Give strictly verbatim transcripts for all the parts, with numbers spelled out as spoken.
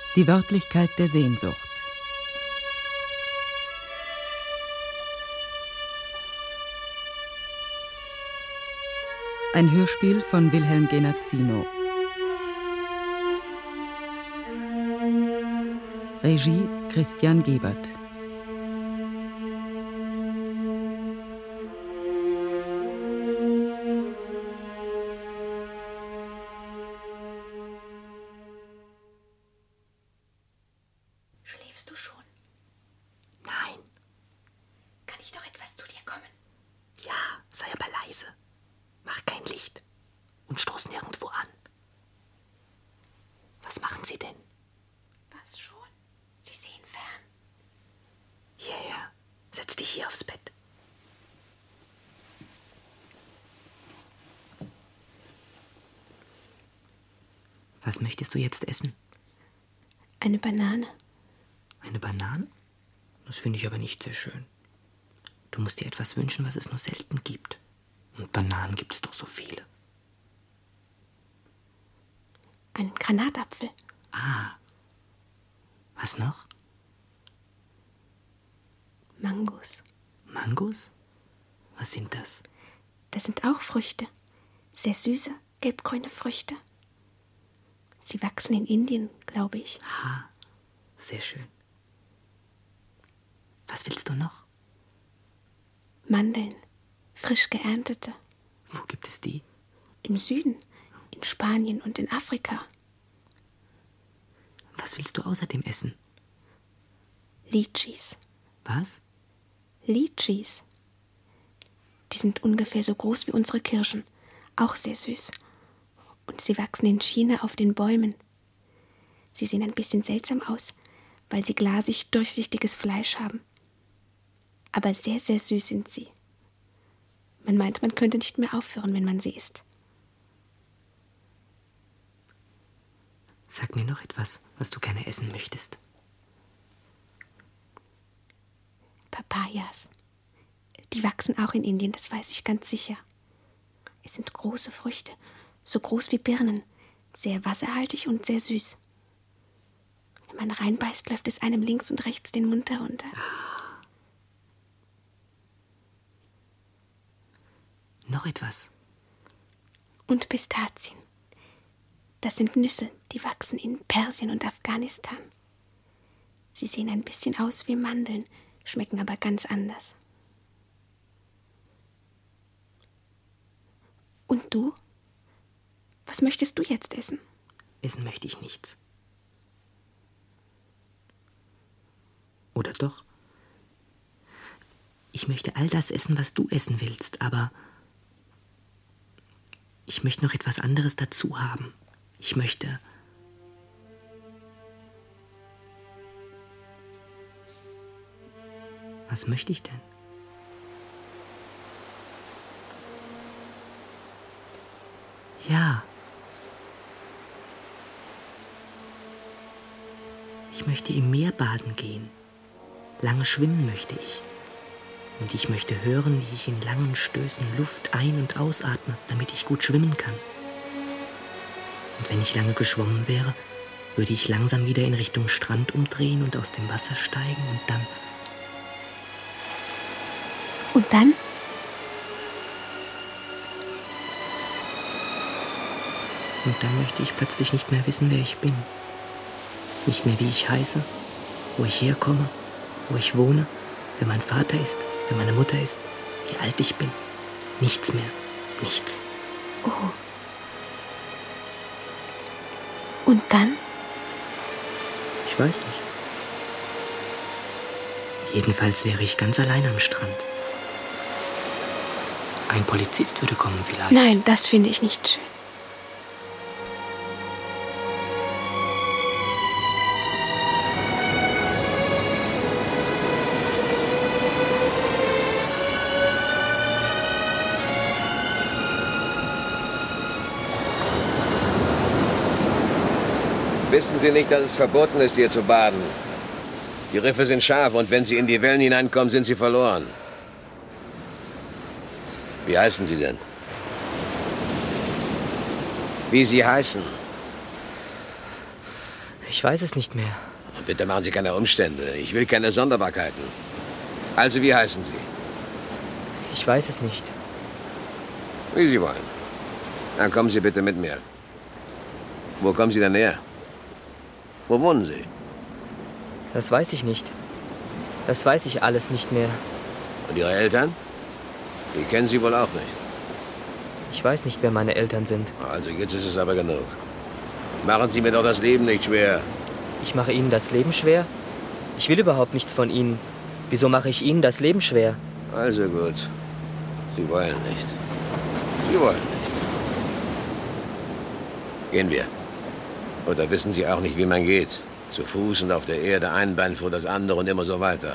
Die Wörtlichkeit der Sehnsucht. Ein Hörspiel von Wilhelm Genazzino. Regie Christian Gebert. Schläfst du schon? Nein. Kann ich noch etwas zu dir kommen? Ja, sei aber leise. Mach kein Licht und stoß nirgendwo an. Was machen Sie denn? Was schon? Sie sehen fern. Hierher. Setz dich hier aufs Bett. Was möchtest du jetzt essen? Eine Banane. Eine Banane? Das finde ich aber nicht sehr schön. Du musst dir etwas wünschen, was es nur selten gibt. Und Bananen gibt es doch so viele. Einen Granatapfel. Ah. Was noch? Mangos. Mangos? Was sind das? Das sind auch Früchte. Sehr süße, gelbgrüne Früchte. Sie wachsen in Indien, glaube ich. Ah, sehr schön. Was willst du noch? Mandeln. Frisch geerntete. Wo gibt es die? Im Süden, in Spanien und in Afrika. Was willst du außerdem essen? Litschis. Was? Litschis. Die sind ungefähr so groß wie unsere Kirschen. Auch sehr süß. Und sie wachsen in China auf den Bäumen. Sie sehen ein bisschen seltsam aus, weil sie glasig durchsichtiges Fleisch haben. Aber sehr, sehr süß sind sie. Man meint, man könnte nicht mehr aufhören, wenn man sie isst. Sag mir noch etwas, was du gerne essen möchtest. Papayas. Die wachsen auch in Indien, das weiß ich ganz sicher. Es sind große Früchte, so groß wie Birnen, sehr wasserhaltig und sehr süß. Wenn man reinbeißt, läuft es einem links und rechts den Mund herunter. Noch etwas. Und Pistazien. Das sind Nüsse, die wachsen in Persien und Afghanistan. Sie sehen ein bisschen aus wie Mandeln, schmecken aber ganz anders. Und du? Was möchtest du jetzt essen? Essen möchte ich nichts. Oder doch? Ich möchte all das essen, was du essen willst, aber ich möchte noch etwas anderes dazu haben. Ich möchte... Was möchte ich denn? Ja. Ich möchte im Meer baden gehen. Lange schwimmen möchte ich. Und ich möchte hören, wie ich in langen Stößen Luft ein- und ausatme, damit ich gut schwimmen kann. Und wenn ich lange geschwommen wäre, würde ich langsam wieder in Richtung Strand umdrehen und aus dem Wasser steigen und dann... Und dann? Und dann möchte ich plötzlich nicht mehr wissen, wer ich bin. Nicht mehr, wie ich heiße, wo ich herkomme, wo ich wohne, wer mein Vater ist, wer meine Mutter ist, wie alt ich bin. Nichts mehr. Nichts. Oh. Und dann? Ich weiß nicht. Jedenfalls wäre ich ganz allein am Strand. Ein Polizist würde kommen vielleicht. Nein, das finde ich nicht schön. Wissen Sie nicht, dass es verboten ist, hier zu baden? Die Riffe sind scharf und wenn Sie in die Wellen hineinkommen, sind Sie verloren. Wie heißen Sie denn? Wie Sie heißen? Ich weiß es nicht mehr. Bitte machen Sie keine Umstände. Ich will keine Sonderbarkeiten. Also, wie heißen Sie? Ich weiß es nicht. Wie Sie wollen. Dann kommen Sie bitte mit mir. Wo kommen Sie denn her? Wo wohnen Sie? Das weiß ich nicht. Das weiß ich alles nicht mehr. Und Ihre Eltern? Die kennen Sie wohl auch nicht. Ich weiß nicht, wer meine Eltern sind. Also, jetzt ist es aber genug. Machen Sie mir doch das Leben nicht schwer. Ich mache Ihnen das Leben schwer? Ich will überhaupt nichts von Ihnen. Wieso mache ich Ihnen das Leben schwer? Also gut. Sie wollen nicht. Sie wollen nicht. Gehen wir. Oder wissen Sie auch nicht, wie man geht? Zu Fuß und auf der Erde, ein Bein vor das andere und immer so weiter.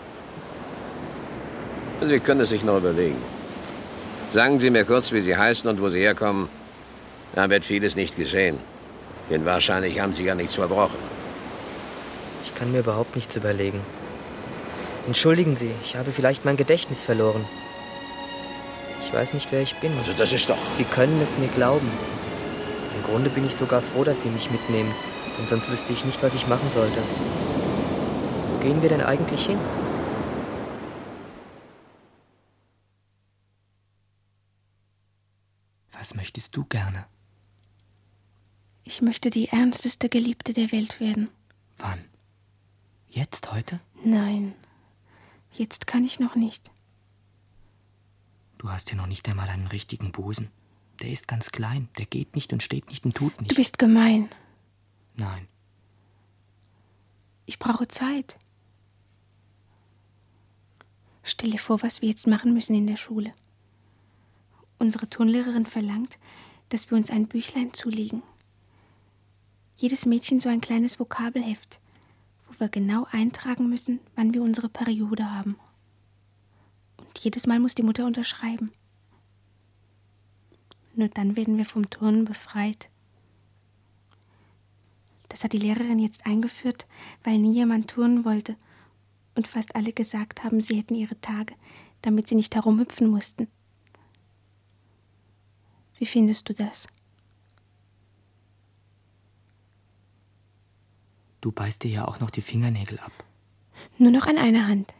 Sie können es sich noch überlegen. Sagen Sie mir kurz, wie Sie heißen und wo Sie herkommen. Dann wird vieles nicht geschehen. Denn wahrscheinlich haben Sie gar nichts verbrochen. Ich kann mir überhaupt nichts überlegen. Entschuldigen Sie, ich habe vielleicht mein Gedächtnis verloren. Ich weiß nicht, wer ich bin. Also das ist doch... Sie können es mir glauben. Im Grunde bin ich sogar froh, dass Sie mich mitnehmen. Denn sonst wüsste ich nicht, was ich machen sollte. Wo gehen wir denn eigentlich hin? Was möchtest du gerne? Ich möchte die ernsteste Geliebte der Welt werden. Wann? Jetzt, heute? Nein, jetzt kann ich noch nicht. Du hast ja noch nicht einmal einen richtigen Busen. Der ist ganz klein, der geht nicht und steht nicht und tut nicht. Du bist gemein. Nein. Ich brauche Zeit. Stell dir vor, was wir jetzt machen müssen in der Schule. Unsere Turnlehrerin verlangt, dass wir uns ein Büchlein zulegen. Jedes Mädchen so ein kleines Vokabelheft, wo wir genau eintragen müssen, wann wir unsere Periode haben. Und jedes Mal muss die Mutter unterschreiben. Nur dann werden wir vom Turnen befreit. Das hat die Lehrerin jetzt eingeführt, weil nie jemand turnen wollte und fast alle gesagt haben, sie hätten ihre Tage, damit sie nicht herumhüpfen mussten. Wie findest du das? Du beißt dir ja auch noch die Fingernägel ab. Nur noch an einer Hand.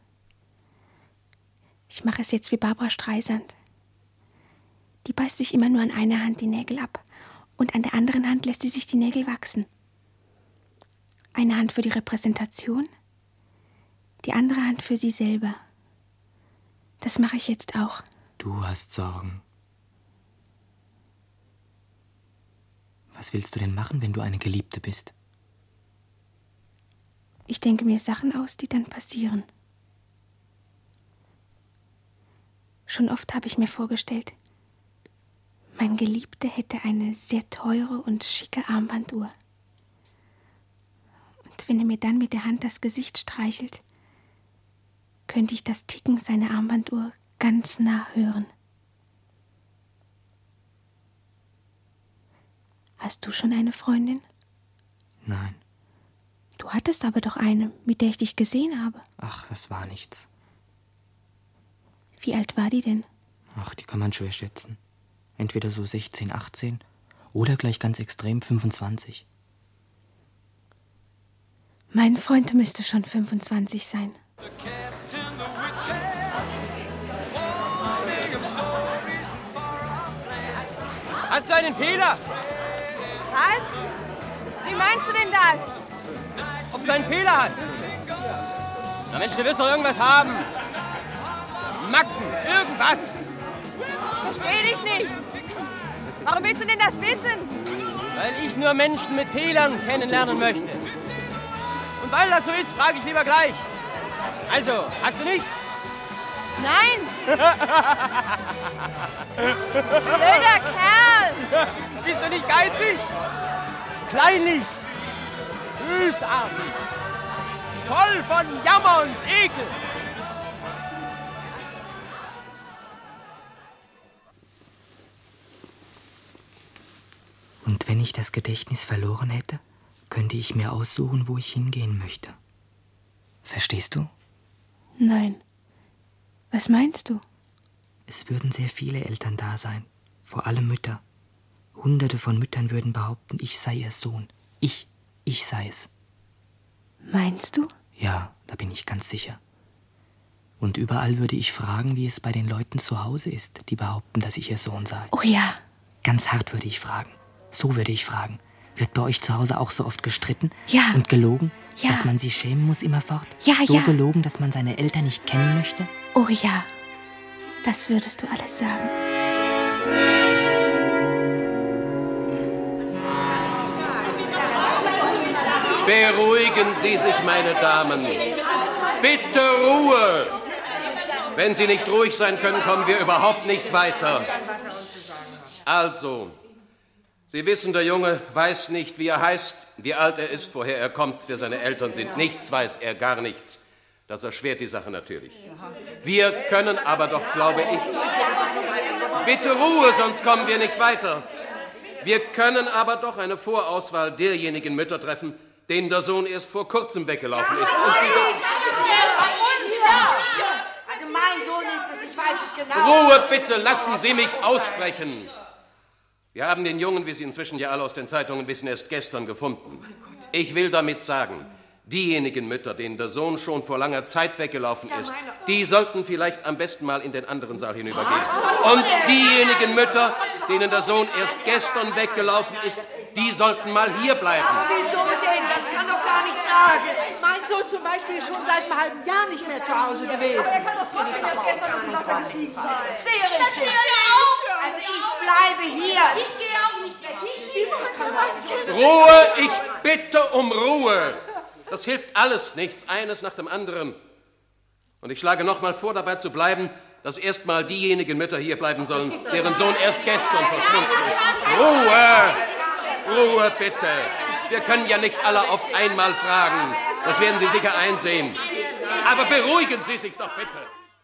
Ich mache es jetzt wie Barbra Streisand. Die beißt sich immer nur an einer Hand die Nägel ab und an der anderen Hand lässt sie sich die Nägel wachsen. Eine Hand für die Repräsentation, die andere Hand für sie selber. Das mache ich jetzt auch. Du hast Sorgen. Was willst du denn machen, wenn du eine Geliebte bist? Ich denke mir Sachen aus, die dann passieren. Schon oft habe ich mir vorgestellt, mein Geliebter hätte eine sehr teure und schicke Armbanduhr. Und wenn er mir dann mit der Hand das Gesicht streichelt, könnte ich das Ticken seiner Armbanduhr ganz nah hören. Hast du schon eine Freundin? Nein. Du hattest aber doch eine, mit der ich dich gesehen habe. Ach, das war nichts. Wie alt war die denn? Ach, die kann man schwer schätzen. Entweder so sechzehn, achtzehn oder gleich ganz extrem fünfundzwanzig. Mein Freund müsste schon fünfundzwanzig sein. Hast du einen Fehler? Was? Wie meinst du denn das? Ob du einen Fehler hast? Na Mensch, du wirst doch irgendwas haben. Macken, irgendwas. Versteh dich nicht. Warum willst du denn das wissen? Weil ich nur Menschen mit Fehlern kennenlernen möchte. Und weil das so ist, frage ich lieber gleich. Also, hast du nichts? Nein. Blöder Kerl. Bist du nicht geizig? Kleinlich. Bösartig. Voll von Jammer und Ekel. Und wenn ich das Gedächtnis verloren hätte, könnte ich mir aussuchen, wo ich hingehen möchte. Verstehst du? Nein. Was meinst du? Es würden sehr viele Eltern da sein, vor allem Mütter. Hunderte von Müttern würden behaupten, ich sei ihr Sohn. Ich, Ich sei es. Meinst du? Ja, da bin ich ganz sicher. Und überall würde ich fragen, wie es bei den Leuten zu Hause ist, die behaupten, dass ich ihr Sohn sei. Oh ja. Ganz hart würde ich fragen. So würde ich fragen. Wird bei euch zu Hause auch so oft gestritten? Ja. Und gelogen? Ja. Dass man sie schämen muss immerfort? Ja, so ja. gelogen, dass man seine Eltern nicht kennen möchte? Oh ja. Das würdest du alles sagen. Beruhigen Sie sich, meine Damen. Bitte Ruhe! Wenn Sie nicht ruhig sein können, kommen wir überhaupt nicht weiter. Also, Sie wissen, der Junge weiß nicht, wie er heißt, wie alt er ist, woher er kommt, wer seine Eltern sind. Nichts weiß er, gar nichts. Das erschwert die Sache natürlich. Wir können aber doch, glaube ich... Bitte Ruhe, sonst kommen wir nicht weiter. Wir können aber doch eine Vorauswahl derjenigen Mütter treffen, denen der Sohn erst vor kurzem weggelaufen ist. Und die Also mein Sohn ist es, ich weiß es genau. Ruhe bitte, lassen Sie mich aussprechen. Wir haben den Jungen, wie Sie inzwischen ja alle aus den Zeitungen wissen, erst gestern gefunden. Ich will damit sagen, diejenigen Mütter, denen der Sohn schon vor langer Zeit weggelaufen ist, die sollten vielleicht am besten mal in den anderen Saal hinübergehen. Und diejenigen Mütter, denen der Sohn erst gestern weggelaufen ist, die sollten mal hier bleiben. Wieso denn? Das kann doch gar nicht sagen. Mein Sohn zum Beispiel ist schon seit einem halben Jahr nicht mehr zu Hause gewesen. Aber er kann doch trotzdem erst gestern aus dem Wasser gestiegen sein. Sehr richtig. Also ich bleibe hier. Ich gehe auch nicht weg. Nicht Ruhe, ich bitte um Ruhe. Das hilft alles nichts, eines nach dem anderen. Und ich schlage noch mal vor, dabei zu bleiben, dass erst mal diejenigen Mütter hier bleiben sollen, deren Sohn erst gestern verschwunden ist. Ruhe! Ruhe, bitte. Wir können ja nicht alle auf einmal fragen. Das werden Sie sicher einsehen. Aber beruhigen Sie sich doch bitte.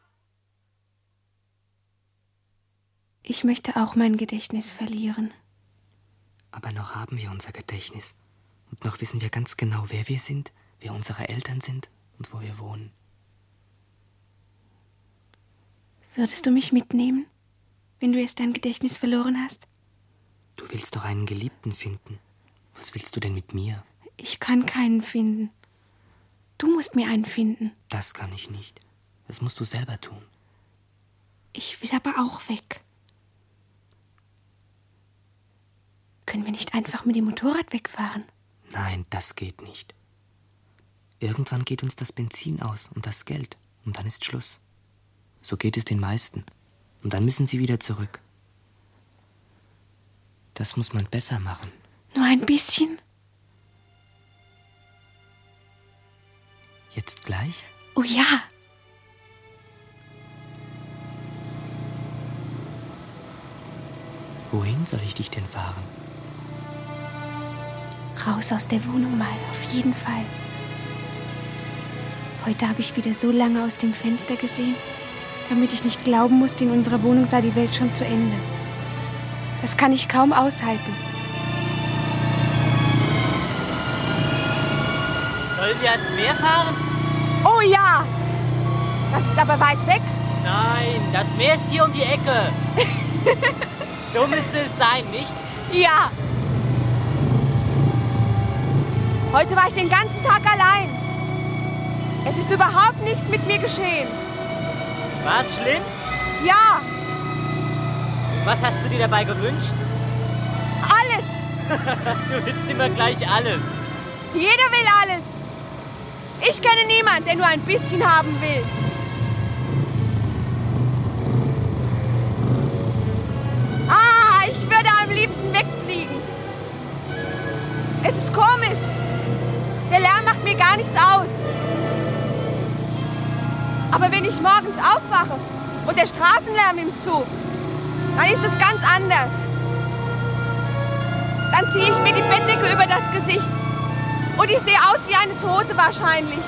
Ich möchte auch mein Gedächtnis verlieren. Aber noch haben wir unser Gedächtnis. Und noch wissen wir ganz genau, wer wir sind, wer unsere Eltern sind und wo wir wohnen. Würdest du mich mitnehmen, wenn du erst dein Gedächtnis verloren hast? Du willst doch einen Geliebten finden. Was willst du denn mit mir? Ich kann keinen finden. Du musst mir einen finden. Das kann ich nicht. Das musst du selber tun. Ich will aber auch weg. Können wir nicht einfach mit dem Motorrad wegfahren? Nein, das geht nicht. Irgendwann geht uns das Benzin aus und das Geld. Und dann ist Schluss. So geht es den meisten. Und dann müssen sie wieder zurück. Das muss man besser machen. Nur ein bisschen? Jetzt gleich? Oh ja! Wohin soll ich dich denn fahren? Raus aus der Wohnung mal, auf jeden Fall. Heute habe ich wieder so lange aus dem Fenster gesehen, damit ich nicht glauben musste, in unserer Wohnung sei die Welt schon zu Ende. Das kann ich kaum aushalten. Sollen wir ans Meer fahren? Oh ja! Das ist aber weit weg. Nein, das Meer ist hier um die Ecke. So müsste es sein, nicht? Ja. Heute war ich den ganzen Tag allein. Es ist überhaupt nichts mit mir geschehen. War es schlimm? Ja, Was hast du dir dabei gewünscht? alles. Du willst immer gleich alles. Jeder will alles. Ich kenne niemanden, der nur ein bisschen haben will. Ah, ich würde am liebsten wegfliegen. Es ist komisch. Der Lärm macht mir gar nichts aus. Aber wenn ich morgens aufwache und der Straßenlärm nimmt zu, dann ist es ganz anders. Dann ziehe ich mir die Bettdecke über das Gesicht und ich sehe aus wie eine Tote wahrscheinlich.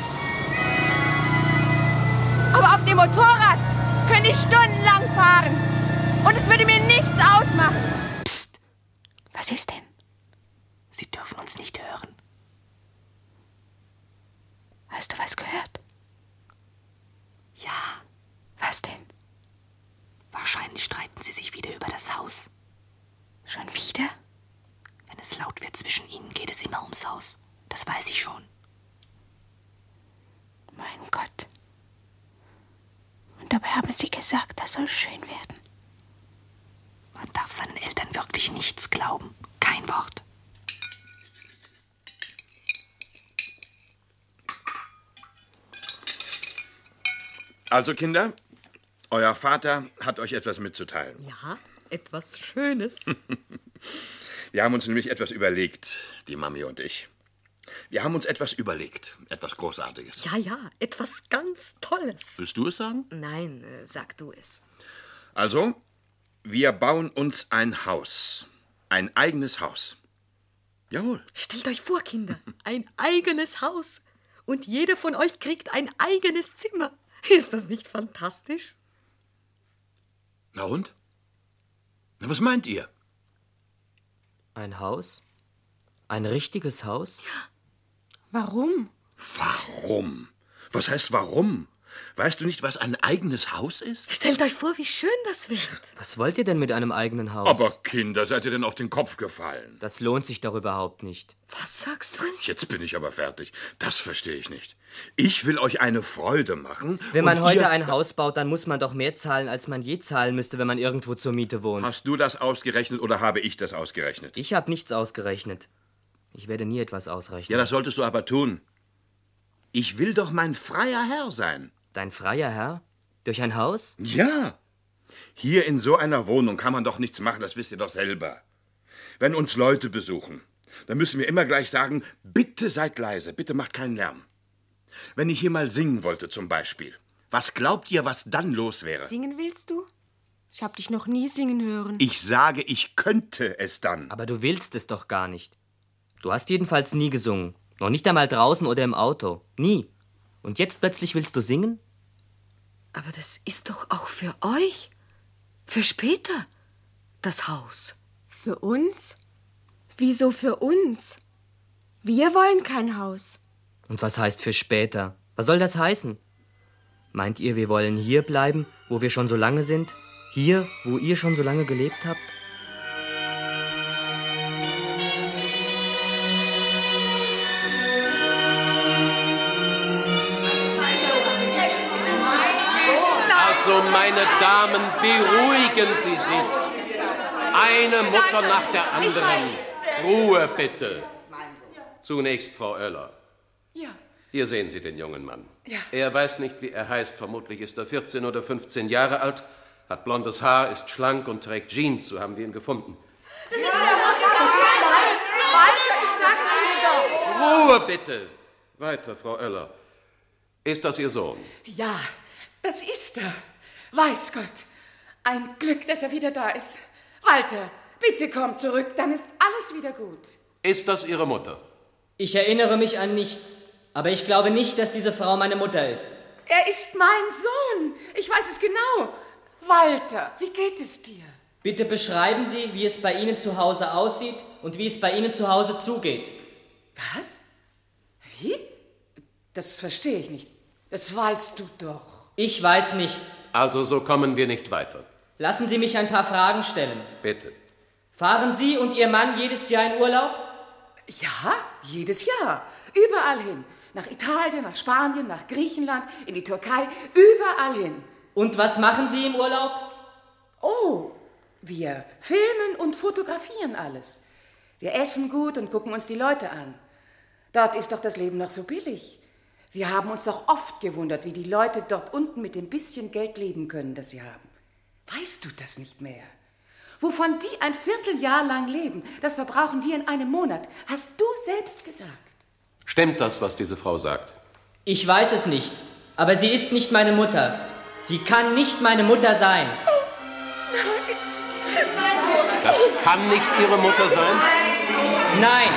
Aber auf dem Motorrad könnte ich stundenlang fahren und es würde mir nichts ausmachen. Psst, was ist denn? Sie dürfen uns nicht hören. Hast du was gehört? Ja, Was denn? wahrscheinlich streiten sie sich wieder über das Haus. Schon wieder? Wenn Wenn es laut wird zwischen ihnen, geht es immer ums Haus. Das weiß ich schon. Mein Gott. Und dabei haben Sie gesagt, das soll schön werden. Man darf seinen Eltern wirklich nichts glauben. Kein Wort. Also, Kinder, euer Vater hat euch etwas mitzuteilen. Ja, etwas Schönes. Wir haben uns nämlich etwas überlegt, die Mami und ich. Wir haben uns etwas überlegt, etwas Großartiges. Ja, ja, etwas ganz Tolles. Willst du es sagen? Nein, äh, sag du es. Also, wir bauen uns ein Haus. Ein eigenes Haus. Jawohl. Stellt euch vor, Kinder, ein eigenes Haus. Und jeder von euch kriegt ein eigenes Zimmer. Ist das nicht fantastisch? Na und? Na, was meint ihr? Ein Haus? Ein richtiges Haus? Warum? Warum? Was heißt warum? Weißt du nicht, was ein eigenes Haus ist? Stellt euch vor, wie schön das wird. Was wollt ihr denn mit einem eigenen Haus? Aber Kinder, seid ihr denn auf den Kopf gefallen? Das lohnt sich doch überhaupt nicht. Was sagst du? Jetzt bin ich aber fertig. Das verstehe ich nicht. Ich will euch eine Freude machen. Wenn man und heute ihr... ein Haus baut, dann muss man doch mehr zahlen, als man je zahlen müsste, wenn man irgendwo zur Miete wohnt. Hast du das ausgerechnet oder habe ich das ausgerechnet? Ich habe nichts ausgerechnet. Ich werde nie etwas ausrechnen. Ja, das solltest du aber tun. Ich will doch mein freier Herr sein. Dein freier Herr? Durch ein Haus? Ja. Hier in so einer Wohnung kann man doch nichts machen, das wisst ihr doch selber. Wenn uns Leute besuchen, dann müssen wir immer gleich sagen, bitte seid leise, bitte macht keinen Lärm. Wenn ich hier mal singen wollte zum Beispiel, was glaubt ihr, was dann los wäre? Singen willst du? Ich hab dich noch nie singen hören. Ich sage, ich könnte es dann. Aber du willst es doch gar nicht. Du hast jedenfalls nie gesungen. Noch nicht einmal draußen oder im Auto. Nie. Und jetzt plötzlich willst du singen? Aber das ist doch auch für euch. Für später. Das Haus. Für uns? Wieso für uns? Wir wollen kein Haus. Und was heißt für später? Was soll das heißen? Meint ihr, wir wollen hier bleiben, wo wir schon so lange sind? Hier, wo ihr schon so lange gelebt habt? Also, meine Damen, beruhigen Sie sich. Eine Mutter nach der anderen. Ruhe, bitte. Zunächst Frau Oeller. Ja. Hier sehen Sie den jungen Mann. Ja. Er weiß nicht, wie er heißt. Vermutlich ist er vierzehn oder fünfzehn Jahre alt, hat blondes Haar, ist schlank und trägt Jeans. So haben wir ihn gefunden. Das ist der Walter, ich sage es Ihnen doch. Ruhe, bitte. Weiter, Frau Oeller. Ist das Ihr Sohn? Ja, das ist er. Weiß Gott. Ein Glück, dass er wieder da ist. Walter, bitte komm zurück, dann ist alles wieder gut. Ist das Ihre Mutter? Ich erinnere mich an nichts. Aber ich glaube nicht, dass diese Frau meine Mutter ist. Er ist mein Sohn. Ich weiß es genau. Walter, wie geht es dir? Bitte beschreiben Sie, wie es bei Ihnen zu Hause aussieht und wie es bei Ihnen zu Hause zugeht. Was? Wie? Das verstehe ich nicht. Das weißt du doch. Ich weiß nichts. Also so kommen wir nicht weiter. Lassen Sie mich ein paar Fragen stellen. Bitte. Fahren Sie und Ihr Mann jedes Jahr in Urlaub? Ja, jedes Jahr. Überall hin. Nach Italien, nach Spanien, nach Griechenland, in die Türkei, überall hin. Und was machen Sie im Urlaub? Oh, wir filmen und fotografieren alles. Wir essen gut und gucken uns die Leute an. Dort ist doch das Leben noch so billig. Wir haben uns doch oft gewundert, wie die Leute dort unten mit dem bisschen Geld leben können, das sie haben. Weißt du das nicht mehr? Wovon die ein Vierteljahr lang leben, das verbrauchen wir in einem Monat. Hast du selbst gesagt. Stimmt das, was diese Frau sagt? Ich weiß es nicht, aber sie ist nicht meine Mutter. Sie kann nicht meine Mutter sein. Das kann nicht Ihre Mutter sein? Nein.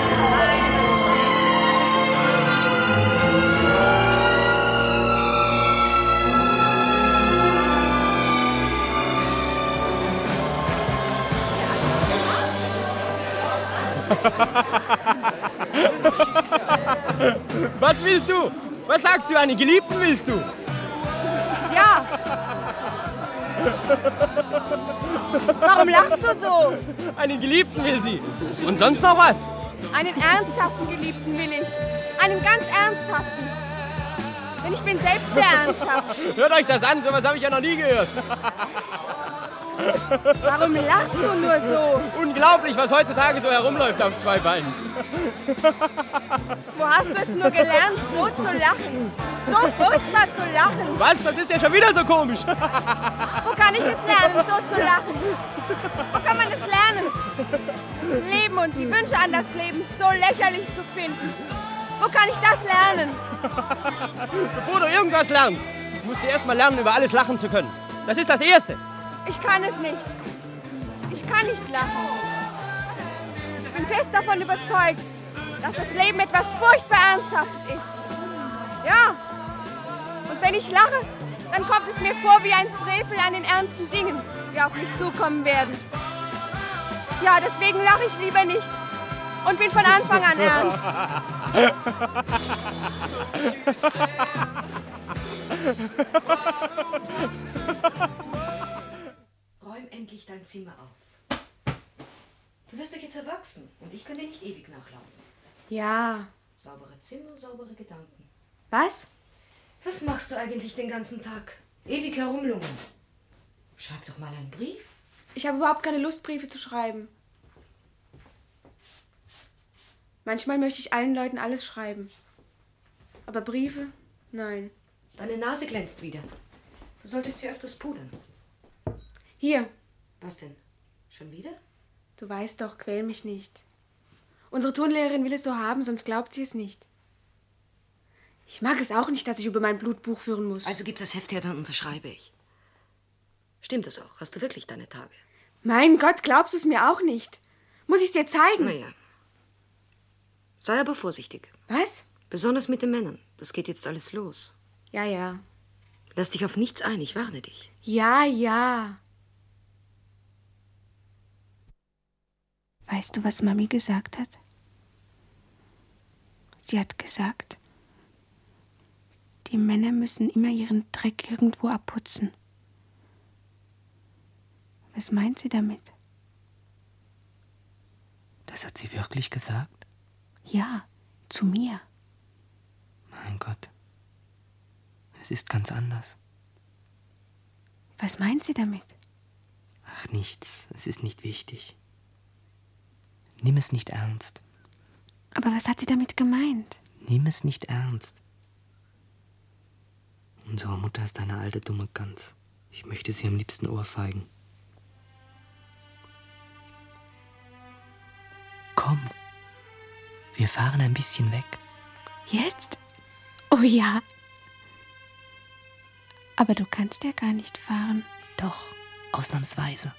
Was willst du? Was sagst du, einen Geliebten willst du? Ja. Warum lachst du so? Einen Geliebten will sie. Und sonst noch was? Einen ernsthaften Geliebten will ich. Einen ganz ernsthaften. Denn ich bin selbst sehr ernsthaft. Hört euch das an, sowas habe ich ja noch nie gehört. Warum lachst du nur so? Unglaublich, was heutzutage so herumläuft auf zwei Beinen. Wo hast du es nur gelernt, so zu lachen? So furchtbar zu lachen. Was? Das ist ja schon wieder so komisch. Wo kann ich es lernen, so zu lachen? Wo kann man es lernen? Das Leben und die Wünsche an das Leben so lächerlich zu finden. Wo kann ich das lernen? Bevor du irgendwas lernst, musst du erst mal lernen, über alles lachen zu können. Das ist das Erste. Ich kann es nicht. Ich kann nicht lachen. Ich bin fest davon überzeugt, dass das Leben etwas furchtbar Ernsthaftes ist. Ja. Und wenn ich lache, dann kommt es mir vor wie ein Frevel an den ernsten Dingen, die auf mich zukommen werden. Ja, deswegen lache ich lieber nicht und bin von Anfang an ernst. Räum endlich dein Zimmer auf. Du wirst doch jetzt erwachsen und ich kann dir nicht ewig nachlaufen. Ja. Saubere Zimmer, saubere Gedanken. Was? Was machst du eigentlich den ganzen Tag? Ewig herumlungern. Schreib doch mal einen Brief. Ich habe überhaupt keine Lust, Briefe zu schreiben. Manchmal möchte ich allen Leuten alles schreiben. Aber Briefe? Nein. Deine Nase glänzt wieder. Du solltest sie öfters pudern. Hier. Was denn? Schon wieder? Du weißt doch, quäl mich nicht. Unsere Turnlehrerin will es so haben, sonst glaubt sie es nicht. Ich mag es auch nicht, dass ich über mein Blut Buch führen muss. Also gib das Heft her, dann unterschreibe ich. Stimmt es auch? Hast du wirklich deine Tage? Mein Gott, glaubst du es mir auch nicht? Muss ich es dir zeigen? Naja. Sei aber vorsichtig. Was? Besonders mit den Männern. Das geht jetzt alles los. Ja, ja. Lass dich auf nichts ein, ich warne dich. Ja, ja. Weißt du, was Mami gesagt hat? Sie hat gesagt, die Männer müssen immer ihren Dreck irgendwo abputzen. Was meint sie damit? Das hat sie wirklich gesagt? Ja, zu mir. Mein Gott. Es ist ganz anders. Was meint sie damit? Ach, nichts. Es ist nicht wichtig. Nimm es nicht ernst. Aber was hat sie damit gemeint? Nimm es nicht ernst. Unsere Mutter ist eine alte, dumme Gans. Ich möchte sie am liebsten ohrfeigen. Komm, wir fahren ein bisschen weg. Jetzt? Oh ja. Aber du kannst ja gar nicht fahren. Doch, ausnahmsweise.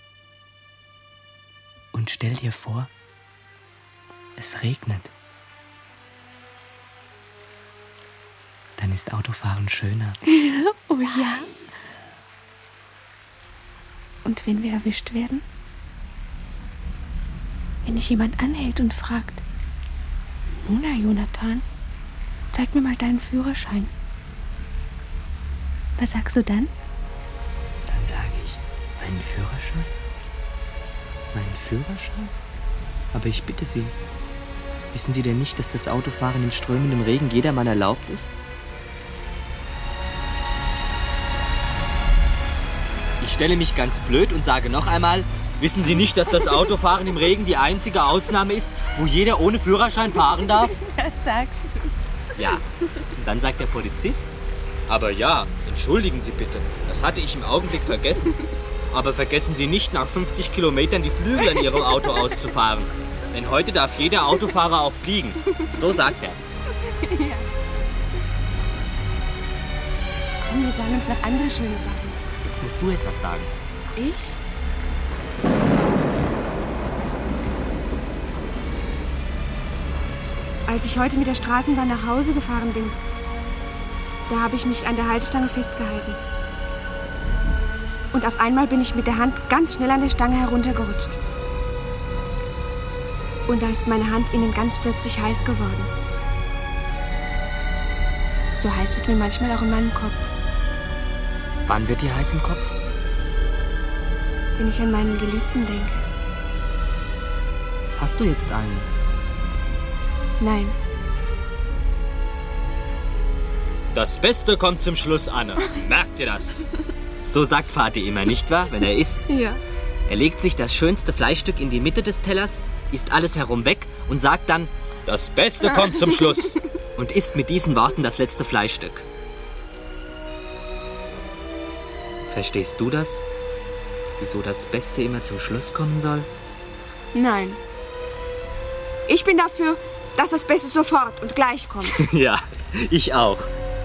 Und stell dir vor, es regnet. Dann ist Autofahren schöner. Oh ja. Und wenn wir erwischt werden? Wenn dich jemand anhält und fragt, nun, Herr Jonathan, zeig mir mal deinen Führerschein. Was sagst du dann? Dann sage ich, meinen Führerschein? Meinen Führerschein? Aber ich bitte Sie, wissen Sie denn nicht, dass das Autofahren in strömendem Regen jedermann erlaubt ist? Ich stelle mich ganz blöd und sage noch einmal, wissen Sie nicht, dass das Autofahren im Regen die einzige Ausnahme ist, wo jeder ohne Führerschein fahren darf? Das sagst du. Ja, und dann sagt der Polizist, aber ja, entschuldigen Sie bitte, das hatte ich im Augenblick vergessen. Aber vergessen Sie nicht, nach fünfzig Kilometern die Flügel an Ihrem Auto auszufahren. Denn heute darf jeder Autofahrer auch fliegen. So sagt er. Ja. Komm, wir sagen uns noch andere schöne Sachen. Jetzt musst du etwas sagen. Ich? Als ich heute mit der Straßenbahn nach Hause gefahren bin, da habe ich mich an der Halsstange festgehalten. Und auf einmal bin ich mit der Hand ganz schnell an der Stange heruntergerutscht. Und da ist meine Hand innen ganz plötzlich heiß geworden. So heiß wird mir manchmal auch in meinem Kopf. Wann wird dir heiß im Kopf? wenn ich an meinen Geliebten denke. Hast du jetzt einen? Nein. Das Beste kommt zum Schluss, Anne. Merkt ihr das? So sagt Vati immer, nicht wahr, wenn er isst? Ja. Er legt sich das schönste Fleischstück in die Mitte des Tellers, isst alles herum weg und sagt dann, das Beste kommt zum Schluss. Und isst mit diesen Worten das letzte Fleischstück. Verstehst du das? Wieso das Beste immer zum Schluss kommen soll? Nein. Ich bin dafür, dass das Beste sofort und gleich kommt. Ja, ich auch.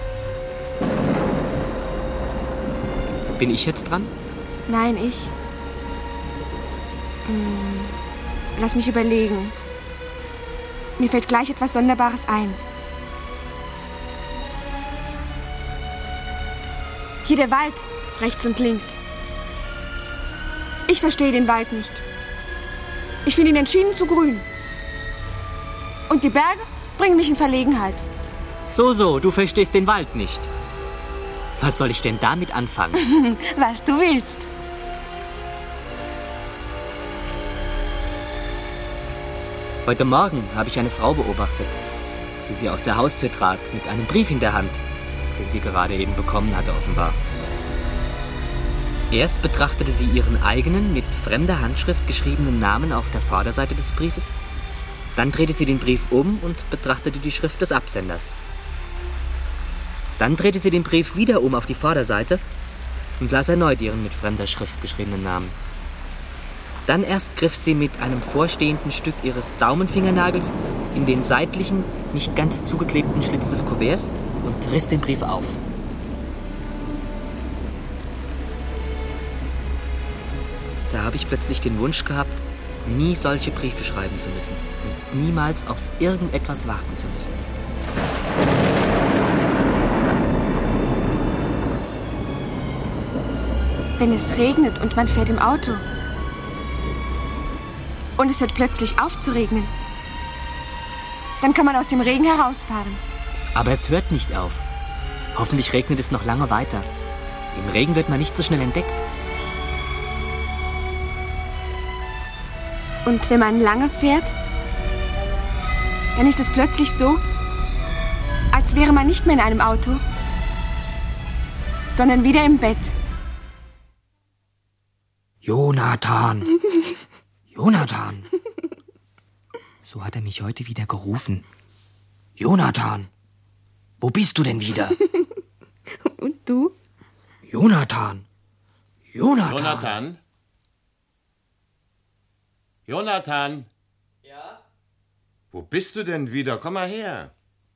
Bin ich jetzt dran? Nein, ich. Hm, lass mich überlegen. Mir fällt gleich etwas Sonderbares ein. Hier der Wald, rechts und links. Ich verstehe den Wald nicht. Ich finde ihn entschieden zu grün. Und die Berge bringen mich in Verlegenheit. So, so, du verstehst den Wald nicht. Was soll ich denn damit anfangen? Was du willst. Heute Morgen habe ich eine Frau beobachtet, wie sie aus der Haustür trat mit einem Brief in der Hand, den sie gerade eben bekommen hatte, offenbar. Erst betrachtete sie ihren eigenen, mit fremder Handschrift geschriebenen Namen auf der Vorderseite des Briefes. Dann drehte sie den Brief um und betrachtete die Schrift des Absenders. Dann drehte sie den Brief wieder um auf die Vorderseite und las erneut ihren mit fremder Schrift geschriebenen Namen. Dann erst griff sie mit einem vorstehenden Stück ihres Daumenfingernagels in den seitlichen, nicht ganz zugeklebten Schlitz des Kuverts und riss den Brief auf. Da habe ich plötzlich den Wunsch gehabt, nie solche Briefe schreiben zu müssen und niemals auf irgendetwas warten zu müssen. Wenn es regnet und man fährt im Auto und es hört plötzlich auf zu regnen, dann kann man aus dem Regen herausfahren. Aber es hört nicht auf. Hoffentlich regnet es noch lange weiter. Im Regen wird man nicht so schnell entdeckt. Und wenn man lange fährt, dann ist es plötzlich so, als wäre man nicht mehr in einem Auto, sondern wieder im Bett. Jonathan! Jonathan! So hat er mich heute wieder gerufen. Jonathan! Wo bist du denn wieder? Und du? Jonathan! Jonathan! Jonathan? Jonathan! Ja? Wo bist du denn wieder? Komm mal her.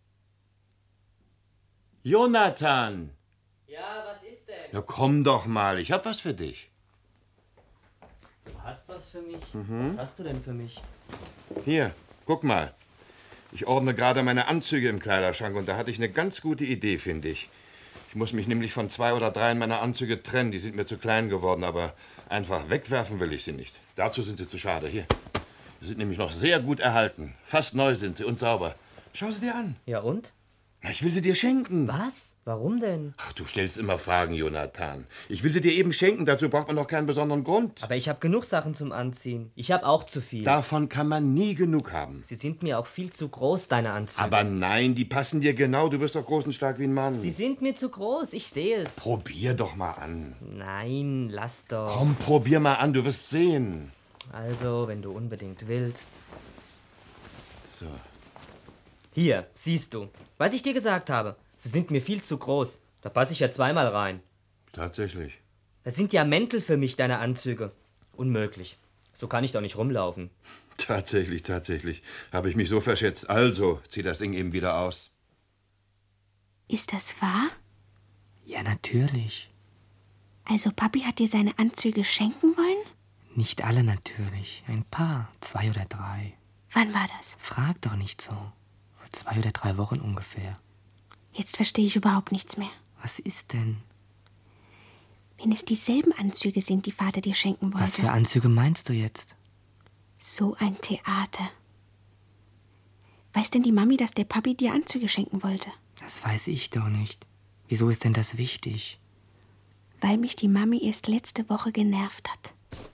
Jonathan! Ja, was ist denn? Na komm doch mal, ich hab was für dich. Du hast was für mich? Mhm. Was hast du denn für mich? Hier, guck mal. Ich ordne gerade meine Anzüge im Kleiderschrank und da hatte ich eine ganz gute Idee, finde ich. Ich muss mich nämlich von zwei oder dreien meiner Anzüge trennen. Die sind mir zu klein geworden, aber einfach wegwerfen will ich sie nicht. Dazu sind sie zu schade. Hier. Sie sind nämlich noch sehr gut erhalten. Fast neu sind sie und sauber. Schau sie dir an. Ja und? Na, ich will sie dir schenken. Was? Warum denn? Ach, du stellst immer Fragen, Jonathan. Ich will sie dir eben schenken. Dazu braucht man noch keinen besonderen Grund. Aber ich habe genug Sachen zum Anziehen. Ich habe auch zu viel. Davon kann man nie genug haben. Sie sind mir auch viel zu groß, deine Anzüge. Aber nein, die passen dir genau. Du bist doch groß und stark wie ein Mann. Sie sind mir zu groß, ich sehe es. Probier doch mal an. Nein, lass doch. Komm, probier mal an, du wirst sehen. Also, wenn du unbedingt willst. So. Hier, siehst du. Was ich dir gesagt habe. Sie sind mir viel zu groß. Da passe ich ja zweimal rein. Tatsächlich. Das sind ja Mäntel für mich, deine Anzüge. Unmöglich. So kann ich doch nicht rumlaufen. Tatsächlich, tatsächlich. Habe ich mich so verschätzt. Also, zieh das Ding eben wieder aus. Ist das wahr? Ja, natürlich. Also Papi hat dir seine Anzüge schenken wollen? Nicht alle natürlich. Ein paar. Zwei oder drei. Wann war das? Frag doch nicht so. Vor zwei oder drei Wochen ungefähr. Jetzt verstehe ich überhaupt nichts mehr. Was ist denn? Wenn es dieselben Anzüge sind, die Vater dir schenken wollte. Was für Anzüge meinst du jetzt? So ein Theater. Weiß denn die Mami, dass der Papi dir Anzüge schenken wollte? Das weiß ich doch nicht. Wieso ist denn das wichtig? Weil mich die Mami erst letzte Woche genervt hat.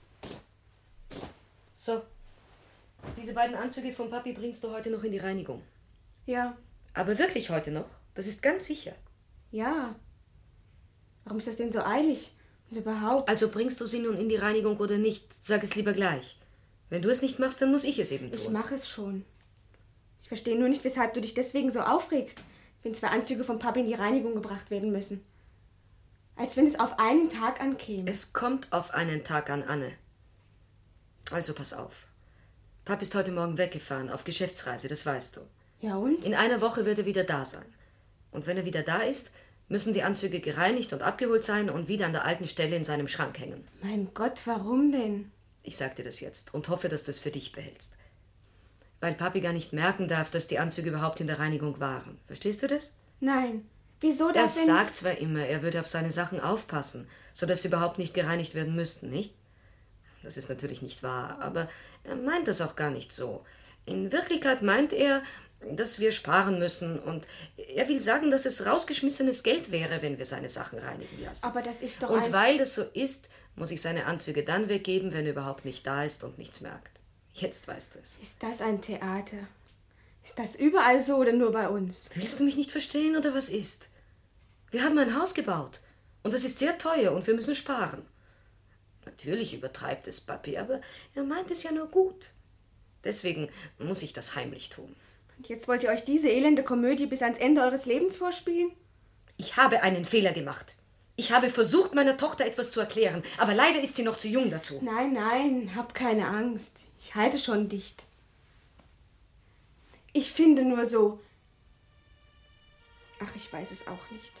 Diese beiden Anzüge von Papi bringst du heute noch in die Reinigung. Ja. Aber wirklich heute noch? Das ist ganz sicher. Ja. Warum ist das denn so eilig? Und überhaupt... Also bringst du sie nun in die Reinigung oder nicht? Sag es lieber gleich. Wenn du es nicht machst, dann muss ich es eben tun. Ich mache es schon. Ich verstehe nur nicht, weshalb du dich deswegen so aufregst, wenn zwei Anzüge von Papi in die Reinigung gebracht werden müssen. Als wenn es auf einen Tag ankäme. Es kommt auf einen Tag an, Anne. Also pass auf. Papi ist heute Morgen weggefahren, auf Geschäftsreise, das weißt du. Ja und? In einer Woche wird er wieder da sein. Und wenn er wieder da ist, müssen die Anzüge gereinigt und abgeholt sein und wieder an der alten Stelle in seinem Schrank hängen. Mein Gott, warum denn? Ich sag dir das jetzt und hoffe, dass du es für dich behältst. Weil Papi gar nicht merken darf, dass die Anzüge überhaupt in der Reinigung waren. Verstehst du das? Nein. Wieso Er das denn? sagt zwar immer, er würde auf seine Sachen aufpassen, sodass sie überhaupt nicht gereinigt werden müssten, nicht? Das ist natürlich nicht wahr, aber er meint das auch gar nicht so. In Wirklichkeit meint er, dass wir sparen müssen und er will sagen, dass es rausgeschmissenes Geld wäre, wenn wir seine Sachen reinigen lassen. Aber das ist doch Und ein... weil das so ist, muss ich seine Anzüge dann weggeben, wenn er überhaupt nicht da ist und nichts merkt. Jetzt weißt du es. Ist das ein Theater? Ist das überall so oder nur bei uns? Willst du mich nicht verstehen oder was ist? Wir haben ein Haus gebaut und das ist sehr teuer und wir müssen sparen. Natürlich übertreibt es Papi, aber er meint es ja nur gut. Deswegen muss ich das heimlich tun. Und jetzt wollt ihr euch diese elende Komödie bis ans Ende eures Lebens vorspielen? Ich habe einen Fehler gemacht. Ich habe versucht, meiner Tochter etwas zu erklären, aber leider ist sie noch zu jung dazu. Nein, nein, hab keine Angst. Ich halte schon dicht. Ich finde nur so... Ach, ich weiß es auch nicht.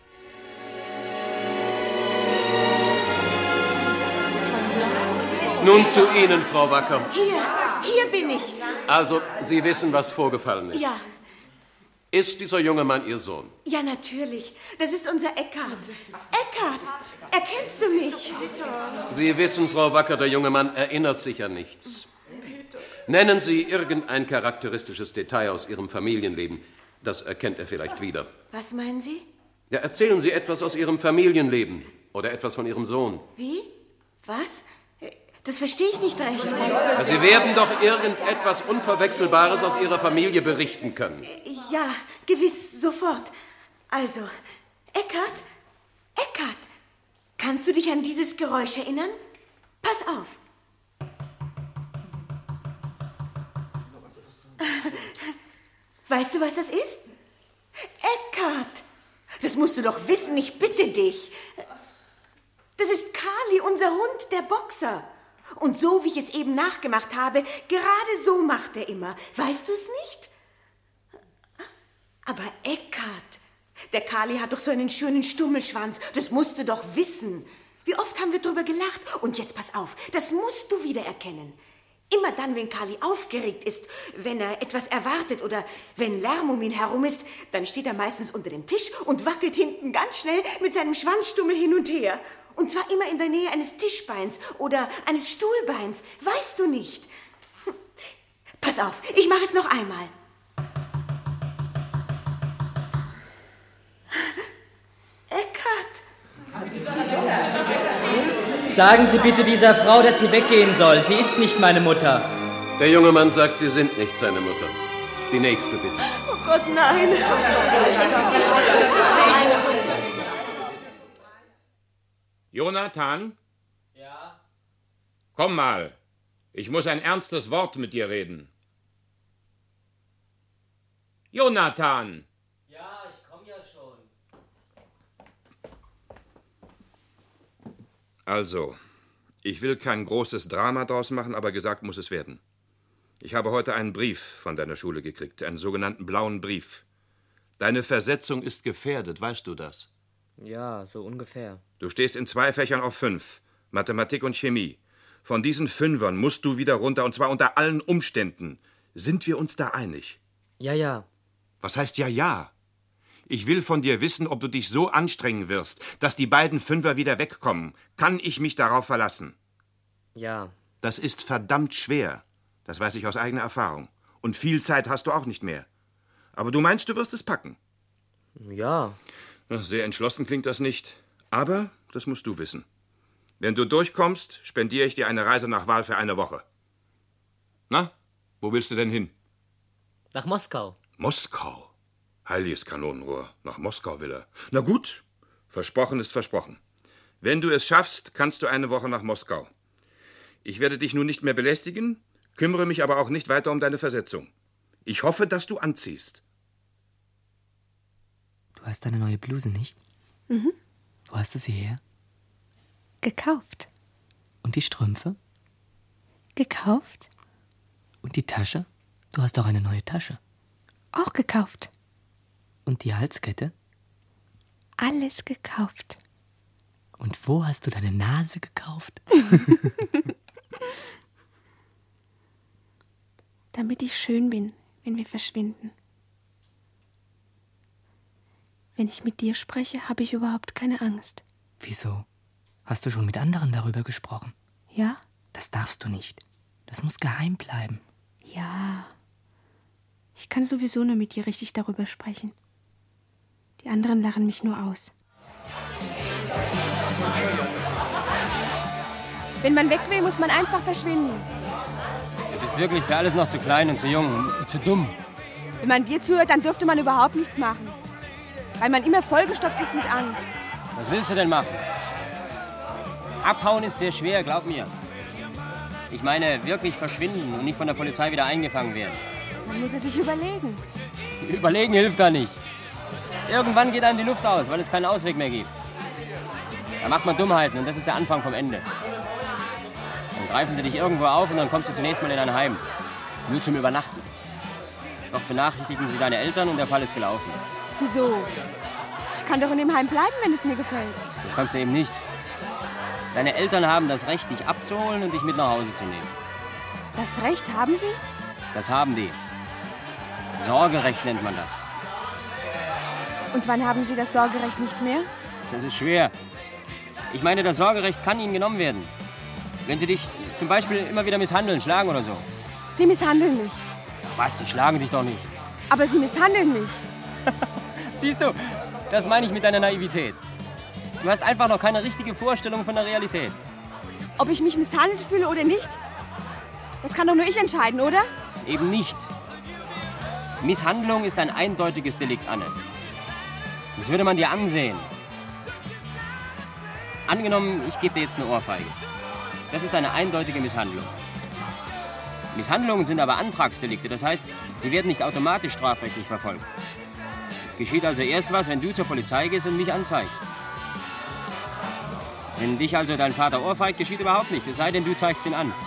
Nun zu Ihnen, Frau Wacker. Hier, hier bin ich. Also, Sie wissen, was vorgefallen ist. Ja, Ist dieser junge Mann Ihr Sohn? ja, natürlich. Das ist unser Eckhard. Eckhard, erkennst du mich? Sie wissen, Frau Wacker, der junge Mann erinnert sich an nichts. Nennen Sie irgendein charakteristisches Detail aus Ihrem Familienleben. Das erkennt er vielleicht wieder. Was meinen Sie? Ja, erzählen Sie etwas aus Ihrem Familienleben oder etwas von Ihrem Sohn. Wie? Was? Das verstehe ich nicht recht. Ja, Sie werden doch irgendetwas Unverwechselbares aus Ihrer Familie berichten können. Ja, gewiss, sofort. Also, Eckhard, Eckhard, kannst du dich an dieses Geräusch erinnern? Pass auf. Weißt du, was das ist? Eckhard, das musst du doch wissen, ich bitte dich. Das ist Kali, unser Hund, der Boxer. Und so, wie ich es eben nachgemacht habe, gerade so macht er immer. Weißt du es nicht? Aber Eckhard, der Kali hat doch so einen schönen Stummelschwanz. Das musst du doch wissen. Wie oft haben wir drüber gelacht? Und jetzt pass auf, das musst du wieder erkennen. Immer dann, wenn Kali aufgeregt ist, wenn er etwas erwartet oder wenn Lärm um ihn herum ist, dann steht er meistens unter dem Tisch und wackelt hinten ganz schnell mit seinem Schwanzstummel hin und her. Und zwar immer in der Nähe eines Tischbeins oder eines Stuhlbeins. Weißt du nicht? Hm. Pass auf, ich mache es noch einmal. Eckhard. Sagen Sie bitte dieser Frau, dass sie weggehen soll. Sie ist nicht meine Mutter. Der junge Mann sagt, Sie sind nicht seine Mutter. Die nächste, bitte. Oh Gott, nein. Jonathan? Ja? Komm mal. Ich muss ein ernstes Wort mit dir reden. Jonathan! Ja, ich komme ja schon. Also, ich will kein großes Drama draus machen, aber gesagt muss es werden. Ich habe heute einen Brief von deiner Schule gekriegt, einen sogenannten blauen Brief. Deine Versetzung ist gefährdet, weißt du das? Ja, so ungefähr. Du stehst in zwei Fächern auf fünf, Mathematik und Chemie. Von diesen Fünfern musst du wieder runter, und zwar unter allen Umständen. Sind wir uns da einig? Ja, ja. Was heißt ja, ja? Ich will von dir wissen, ob du dich so anstrengen wirst, dass die beiden Fünfer wieder wegkommen. Kann ich mich darauf verlassen? Ja. Das ist verdammt schwer. Das weiß ich aus eigener Erfahrung. Und viel Zeit hast du auch nicht mehr. Aber du meinst, du wirst es packen? Ja. Sehr entschlossen klingt das nicht. Aber das musst du wissen. Wenn du durchkommst, spendiere ich dir eine Reise nach Wahl für eine Woche. Na, Wo willst du denn hin? Nach Moskau. Moskau? Heiliges Kanonenrohr. Nach Moskau will er. Na gut, versprochen ist versprochen. Wenn du es schaffst, kannst du eine Woche nach Moskau. Ich werde dich nun nicht mehr belästigen, kümmere mich aber auch nicht weiter um deine Versetzung. Ich hoffe, dass du anziehst. Du hast deine neue Bluse, nicht? Mhm. Wo hast du sie her? Gekauft. Und die Strümpfe? Gekauft. Und die Tasche? Du hast doch eine neue Tasche. Auch gekauft. Und die Halskette? Alles gekauft. Und wo hast du deine Nase gekauft? Damit ich schön bin, wenn wir verschwinden. Wenn ich mit dir spreche, habe ich überhaupt keine Angst. Wieso? Hast du schon mit anderen darüber gesprochen? Ja? Das darfst du nicht. Das muss geheim bleiben. Ja. Ich kann sowieso nur mit dir richtig darüber sprechen. Die anderen lachen mich nur aus. Wenn man weg will, muss man einfach verschwinden. Du bist wirklich für alles noch zu klein und zu jung und zu dumm. Wenn man dir zuhört, dann dürfte man überhaupt nichts machen. Weil man immer vollgestopft ist mit Angst. Was willst du denn machen? Abhauen ist sehr schwer, glaub mir. Ich meine, wirklich verschwinden und nicht von der Polizei wieder eingefangen werden. Man muss es sich überlegen. Überlegen hilft da nicht. Irgendwann geht einem die Luft aus, weil es keinen Ausweg mehr gibt. Da macht man Dummheiten und das ist der Anfang vom Ende. Dann greifen sie dich irgendwo auf und dann kommst du zunächst mal in ein Heim. Nur zum Übernachten. Doch benachrichtigen sie deine Eltern und der Fall ist gelaufen. Wieso? Ich kann doch in dem Heim bleiben, wenn es mir gefällt. Das kannst du eben nicht. Deine Eltern haben das Recht, dich abzuholen und dich mit nach Hause zu nehmen. Das Recht haben sie? Das haben die. Sorgerecht nennt man das. Und wann haben sie das Sorgerecht nicht mehr? Das ist schwer. Ich meine, das Sorgerecht kann ihnen genommen werden. Wenn sie dich zum Beispiel immer wieder misshandeln, schlagen oder so. Sie misshandeln mich. Was? Sie schlagen dich doch nicht. Aber sie misshandeln mich. Siehst du, das meine ich mit deiner Naivität. Du hast einfach noch keine richtige Vorstellung von der Realität. Ob ich mich misshandelt fühle oder nicht? Das kann doch nur ich entscheiden, oder? Eben nicht. Misshandlung ist ein eindeutiges Delikt, Anne. Das würde man dir ansehen. Angenommen, ich gebe dir jetzt eine Ohrfeige. Das ist eine eindeutige Misshandlung. Misshandlungen sind aber Antragsdelikte, das heißt, sie werden nicht automatisch strafrechtlich verfolgt. Es geschieht also erst was, wenn du zur Polizei gehst und mich anzeigst. Wenn dich also dein Vater ohrfeigt, geschieht überhaupt nichts, es sei denn, du zeigst ihn an.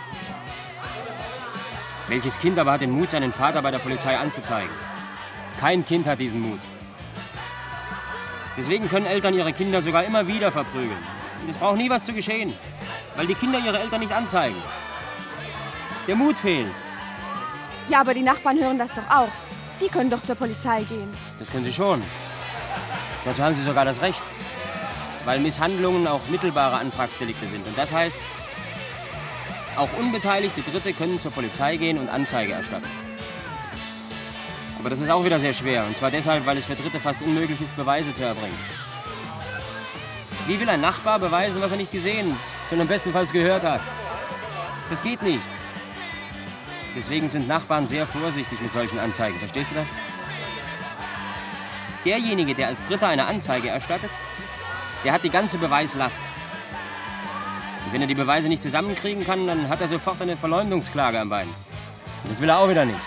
Welches Kind aber hat den Mut, seinen Vater bei der Polizei anzuzeigen? Kein Kind hat diesen Mut. Deswegen können Eltern ihre Kinder sogar immer wieder verprügeln. Und es braucht nie was zu geschehen, weil die Kinder ihre Eltern nicht anzeigen. Der Mut fehlt. Ja, aber die Nachbarn hören das doch auch. Die können doch zur Polizei gehen. Das können sie schon. Dazu haben sie sogar das Recht. Weil Misshandlungen auch mittelbare Antragsdelikte sind. Und das heißt, auch unbeteiligte Dritte können zur Polizei gehen und Anzeige erstatten. Aber das ist auch wieder sehr schwer. Und zwar deshalb, weil es für Dritte fast unmöglich ist, Beweise zu erbringen. Wie will ein Nachbar beweisen, was er nicht gesehen, sondern bestenfalls gehört hat? Das geht nicht. Deswegen sind Nachbarn sehr vorsichtig mit solchen Anzeigen. Verstehst du das? Derjenige, der als Dritter eine Anzeige erstattet, der hat die ganze Beweislast. Und wenn er die Beweise nicht zusammenkriegen kann, dann hat er sofort eine Verleumdungsklage am Bein. Und das will er auch wieder nicht.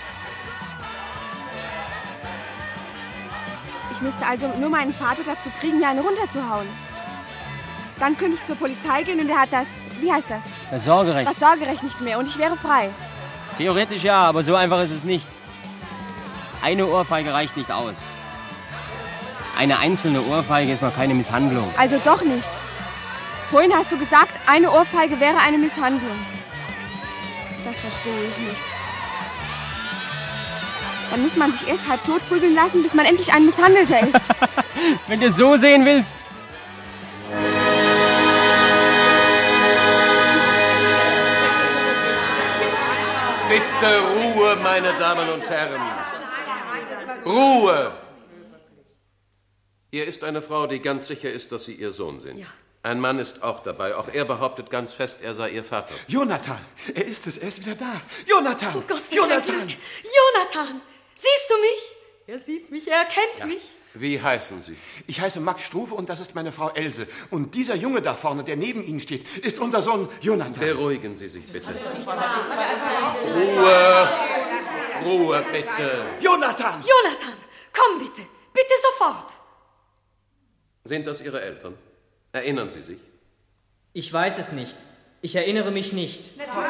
Ich müsste also nur meinen Vater dazu kriegen, mir eine runterzuhauen. Dann könnte ich zur Polizei gehen und er hat das, wie heißt das? Das Sorgerecht. Das Sorgerecht nicht mehr und ich wäre frei. Theoretisch ja, aber so einfach ist es nicht. Eine Ohrfeige reicht nicht aus. Eine einzelne Ohrfeige ist noch keine Misshandlung. Also doch nicht. Vorhin hast du gesagt, eine Ohrfeige wäre eine Misshandlung. Das verstehe ich nicht. Dann muss man sich erst halb tot prügeln lassen, bis man endlich ein Misshandelter ist. Wenn du es so sehen willst. Bitte Ruhe, meine Damen und Herren. Ruhe! Hier ist eine Frau, die ganz sicher ist, dass Sie Ihr Sohn sind. Ja. Ein Mann ist auch dabei. Auch er behauptet ganz fest, er sei Ihr Vater. Jonathan, er ist es, er ist wieder da. Jonathan, Oh Gott, Jonathan. Jonathan, siehst du mich? Er sieht mich, er erkennt Ja. mich. Wie heißen Sie? Ich heiße Max Struve und das ist meine Frau Else. Und dieser Junge da vorne, der neben Ihnen steht, ist unser Sohn Jonathan. Beruhigen Sie sich bitte. Ruhe, Ruhe bitte. Jonathan! Jonathan, komm bitte, bitte sofort. Sind das Ihre Eltern? Erinnern Sie sich? Ich weiß es nicht. Ich erinnere mich nicht.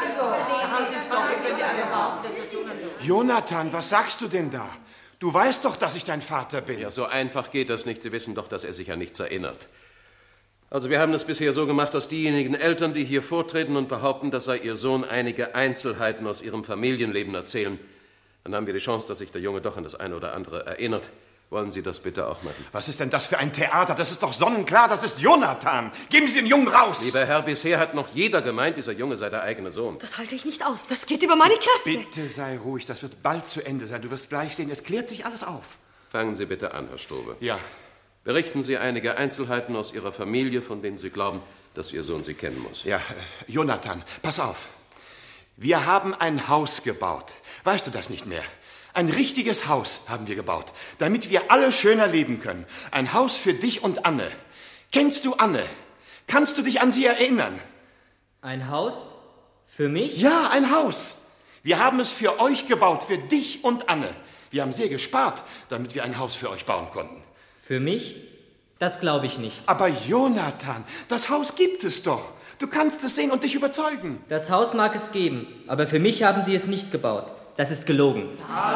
Jonathan, was sagst du denn da? Du weißt doch, dass ich dein Vater bin. Ja, so einfach geht das nicht. Sie wissen doch, dass er sich an nichts erinnert. Also wir haben es bisher so gemacht, dass diejenigen Eltern, die hier vortreten und behaupten, das sei ihr Sohn, einige Einzelheiten aus ihrem Familienleben erzählen. Dann haben wir die Chance, dass sich der Junge doch an das eine oder andere erinnert. Wollen Sie das bitte auch machen? Was ist denn das für ein Theater? Das ist doch sonnenklar, das ist Jonathan. Geben Sie den Jungen raus! Lieber Herr, bisher hat noch jeder gemeint, dieser Junge sei der eigene Sohn. Das halte ich nicht aus, das geht über meine Kräfte. Bitte sei ruhig, das wird bald zu Ende sein. Du wirst gleich sehen, es klärt sich alles auf. Fangen Sie bitte an, Herr Struve. Ja. Berichten Sie einige Einzelheiten aus Ihrer Familie, von denen Sie glauben, dass Ihr Sohn sie kennen muss. Ja, äh, Jonathan, pass auf. Wir haben ein Haus gebaut. Weißt du das nicht mehr? Ein richtiges Haus haben wir gebaut, damit wir alle schöner leben können. Ein Haus für dich und Anne. Kennst du Anne? Kannst du dich an sie erinnern? Ein Haus? Für mich? Ja, ein Haus. Wir haben es für euch gebaut, für dich und Anne. Wir haben sehr gespart, damit wir ein Haus für euch bauen konnten. Für mich? Das glaube ich nicht. Aber Jonathan, das Haus gibt es doch. Du kannst es sehen und dich überzeugen. Das Haus mag es geben, aber für mich haben sie es nicht gebaut. Das ist gelogen.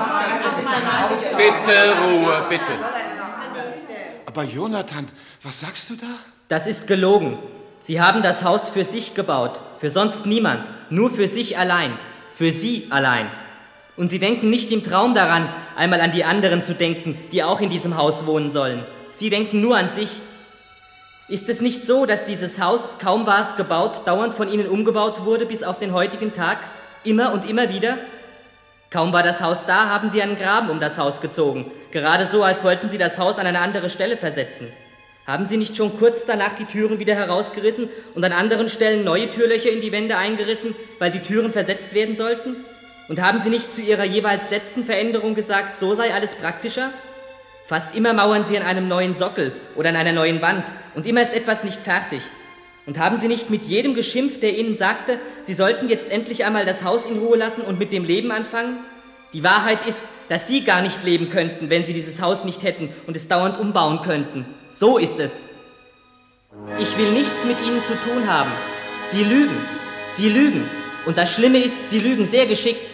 Bitte Ruhe, bitte. Aber Jonathan, was sagst du da? Das ist gelogen. Sie haben das Haus für sich gebaut, für sonst niemand, nur für sich allein, für Sie allein. Und Sie denken nicht im Traum daran, einmal an die anderen zu denken, die auch in diesem Haus wohnen sollen. Sie denken nur an sich. Ist es nicht so, dass dieses Haus, kaum war es gebaut, dauernd von Ihnen umgebaut wurde bis auf den heutigen Tag? Immer und immer wieder? Kaum war das Haus da, haben Sie einen Graben um das Haus gezogen. Gerade so, als wollten Sie das Haus an eine andere Stelle versetzen. Haben Sie nicht schon kurz danach die Türen wieder herausgerissen und an anderen Stellen neue Türlöcher in die Wände eingerissen, weil die Türen versetzt werden sollten? Und haben Sie nicht zu Ihrer jeweils letzten Veränderung gesagt, so sei alles praktischer? Fast immer mauern Sie an einem neuen Sockel oder an einer neuen Wand und immer ist etwas nicht fertig. Und haben Sie nicht mit jedem geschimpft, der Ihnen sagte, Sie sollten jetzt endlich einmal das Haus in Ruhe lassen und mit dem Leben anfangen? Die Wahrheit ist, dass Sie gar nicht leben könnten, wenn Sie dieses Haus nicht hätten und es dauernd umbauen könnten. So ist es. Ich will nichts mit Ihnen zu tun haben. Sie lügen. Sie lügen. Und das Schlimme ist, Sie lügen sehr geschickt.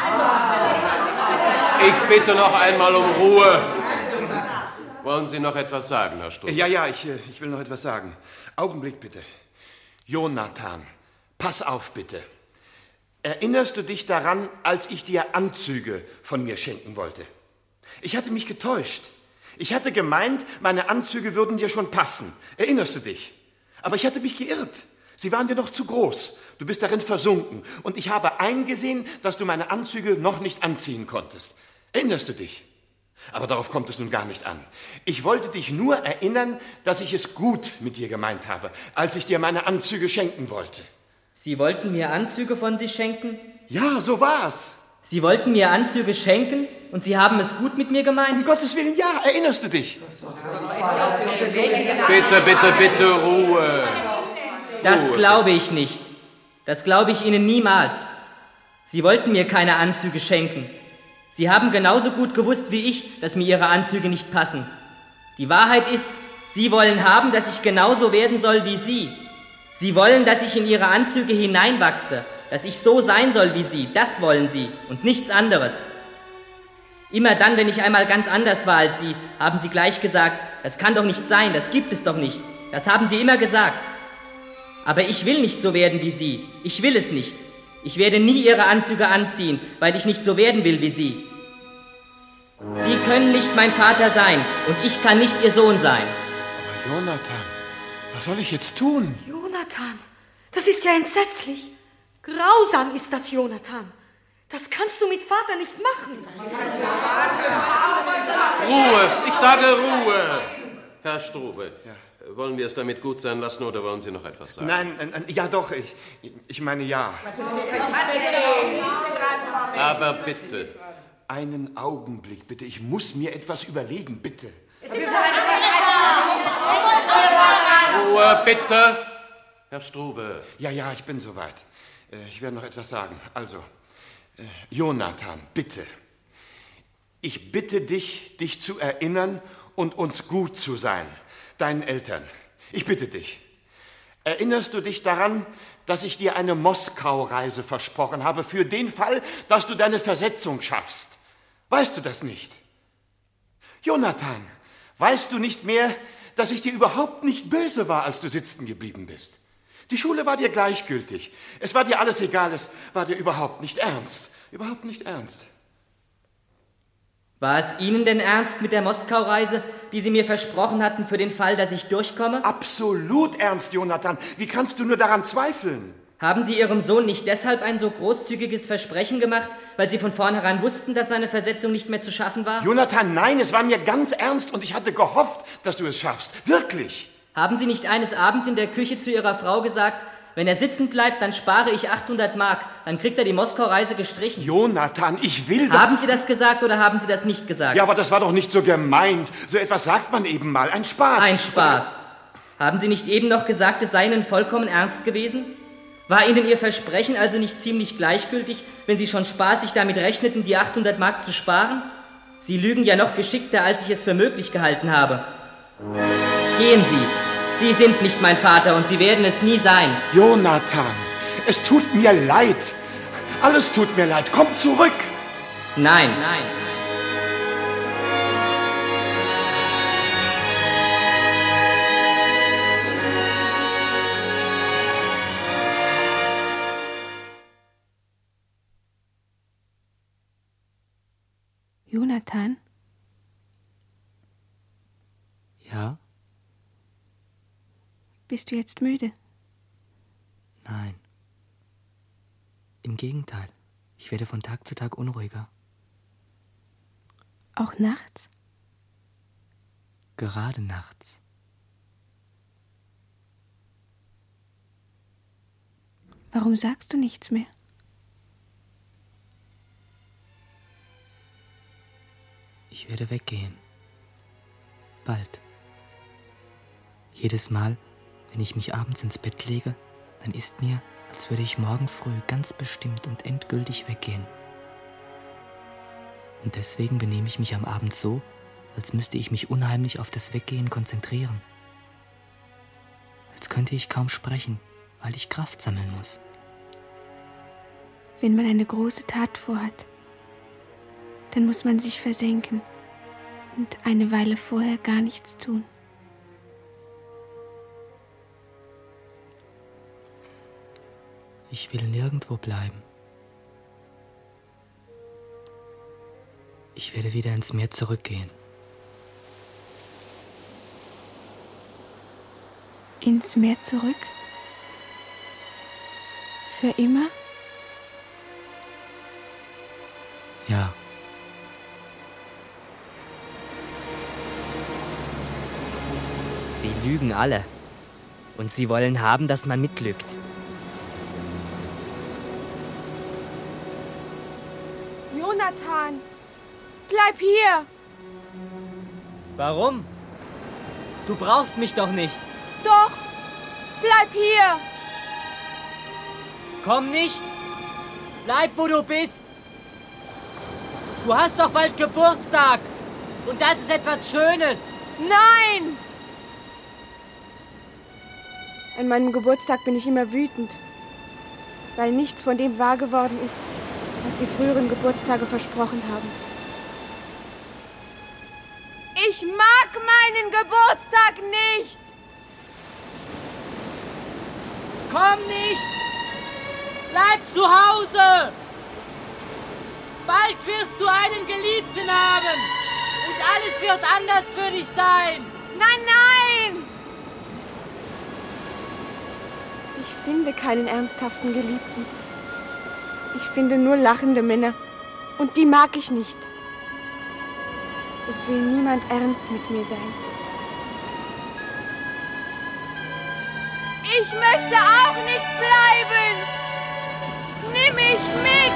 Ich bitte noch einmal um Ruhe. Wollen Sie noch etwas sagen, Herr Struve? Ja, ja, ich, ich will noch etwas sagen. Augenblick bitte. Jonathan, pass auf bitte. Erinnerst du dich daran, als ich dir Anzüge von mir schenken wollte? Ich hatte mich getäuscht. Ich hatte gemeint, meine Anzüge würden dir schon passen. Erinnerst du dich? Aber ich hatte mich geirrt. Sie waren dir noch zu groß. Du bist darin versunken. Und ich habe eingesehen, dass du meine Anzüge noch nicht anziehen konntest. Erinnerst du dich? Aber darauf kommt es nun gar nicht an. Ich wollte dich nur erinnern, dass ich es gut mit dir gemeint habe, als ich dir meine Anzüge schenken wollte. Sie wollten mir Anzüge von sich schenken? Ja, so war's. Sie wollten mir Anzüge schenken und Sie haben es gut mit mir gemeint? Um Gottes Willen, ja, erinnerst du dich? Bitte, bitte, bitte, Ruhe. Das Ruhe. glaube ich nicht. Das glaube ich Ihnen niemals. Sie wollten mir keine Anzüge schenken. Sie haben genauso gut gewusst wie ich, dass mir Ihre Anzüge nicht passen. Die Wahrheit ist, Sie wollen haben, dass ich genauso werden soll wie Sie. Sie wollen, dass ich in Ihre Anzüge hineinwachse, dass ich so sein soll wie Sie. Das wollen Sie und nichts anderes. Immer dann, wenn ich einmal ganz anders war als Sie, haben Sie gleich gesagt, das kann doch nicht sein, das gibt es doch nicht. Das haben Sie immer gesagt. Aber ich will nicht so werden wie Sie. Ich will es nicht. Ich werde nie Ihre Anzüge anziehen, weil ich nicht so werden will wie Sie. Sie können nicht mein Vater sein und ich kann nicht Ihr Sohn sein. Aber Jonathan, was soll ich jetzt tun? Jonathan, das ist ja entsetzlich. Grausam ist das, Jonathan. Das kannst du mit Vater nicht machen. Ruhe, ich sage Ruhe. Herr Struve, ja. Wollen wir es damit gut sein lassen oder wollen Sie noch etwas sagen? Nein, nein, ja doch, ich, ich meine ja. Aber bitte. Einen Augenblick, bitte. Ich muss mir etwas überlegen, bitte. Ruhe, bitte. Herr Struve. Ja, ja, ich bin soweit. Ich werde noch etwas sagen. Also, Jonathan, bitte. Ich bitte dich, dich zu erinnern und uns gut zu sein, deinen Eltern. Ich bitte dich. Erinnerst du dich daran, dass ich dir eine Moskau-Reise versprochen habe, für den Fall, dass du deine Versetzung schaffst? Weißt du das nicht? Jonathan, weißt du nicht mehr, dass ich dir überhaupt nicht böse war, als du sitzen geblieben bist? Die Schule war dir gleichgültig. Es war dir alles egal, es war dir überhaupt nicht ernst. Überhaupt nicht ernst. War es Ihnen denn ernst mit der Moskau-Reise, die Sie mir versprochen hatten, für den Fall, dass ich durchkomme? Absolut ernst, Jonathan. Wie kannst du nur daran zweifeln? Haben Sie Ihrem Sohn nicht deshalb ein so großzügiges Versprechen gemacht, weil Sie von vornherein wussten, dass seine Versetzung nicht mehr zu schaffen war? Jonathan, nein, es war mir ganz ernst und ich hatte gehofft, dass du es schaffst. Wirklich. Haben Sie nicht eines Abends in der Küche zu Ihrer Frau gesagt, wenn er sitzen bleibt, dann spare ich achthundert Mark, dann kriegt er die Moskau-Reise gestrichen? Jonathan, ich will doch... Haben Sie das gesagt oder haben Sie das nicht gesagt? Ja, aber das war doch nicht so gemeint. So etwas sagt man eben mal. Ein Spaß. Ein Spaß. Haben Sie nicht eben noch gesagt, es sei Ihnen vollkommen ernst gewesen? War Ihnen Ihr Versprechen also nicht ziemlich gleichgültig, wenn Sie schon spaßig damit rechneten, die achthundert Mark zu sparen? Sie lügen ja noch geschickter, als ich es für möglich gehalten habe. Gehen Sie. Sie sind nicht mein Vater und Sie werden es nie sein. Jonathan, es tut mir leid. Alles tut mir leid. Komm zurück. Nein. Nein. Jonathan? Ja? Bist du jetzt müde? Nein. Im Gegenteil. Ich werde von Tag zu Tag unruhiger. Auch nachts? Gerade nachts. Warum sagst du nichts mehr? Ich werde weggehen. Bald. Jedes Mal, wenn ich mich abends ins Bett lege, dann ist mir, als würde ich morgen früh ganz bestimmt und endgültig weggehen. Und deswegen benehme ich mich am Abend so, als müsste ich mich unheimlich auf das Weggehen konzentrieren. Als könnte ich kaum sprechen, weil ich Kraft sammeln muss. Wenn man eine große Tat vorhat, dann muss man sich versenken und eine Weile vorher gar nichts tun. Ich will nirgendwo bleiben. Ich werde wieder ins Meer zurückgehen. Ins Meer zurück? Für immer? Ja. Sie lügen alle. Und Sie wollen haben, dass man mitlügt. Jonathan, bleib hier! Warum? Du brauchst mich doch nicht. Doch, bleib hier! Komm nicht! Bleib, wo du bist! Du hast doch bald Geburtstag! Und das ist etwas Schönes! Nein! An meinem Geburtstag bin ich immer wütend, weil nichts von dem wahr geworden ist, was die früheren Geburtstage versprochen haben. Ich mag meinen Geburtstag nicht! Komm nicht! Bleib zu Hause! Bald wirst du einen Geliebten haben! Und alles wird anders für dich sein! Nein, nein! Ich finde keinen ernsthaften Geliebten. Ich finde nur lachende Männer. Und die mag ich nicht. Es will niemand ernst mit mir sein. Ich möchte auch nicht bleiben. Nimm mich mit.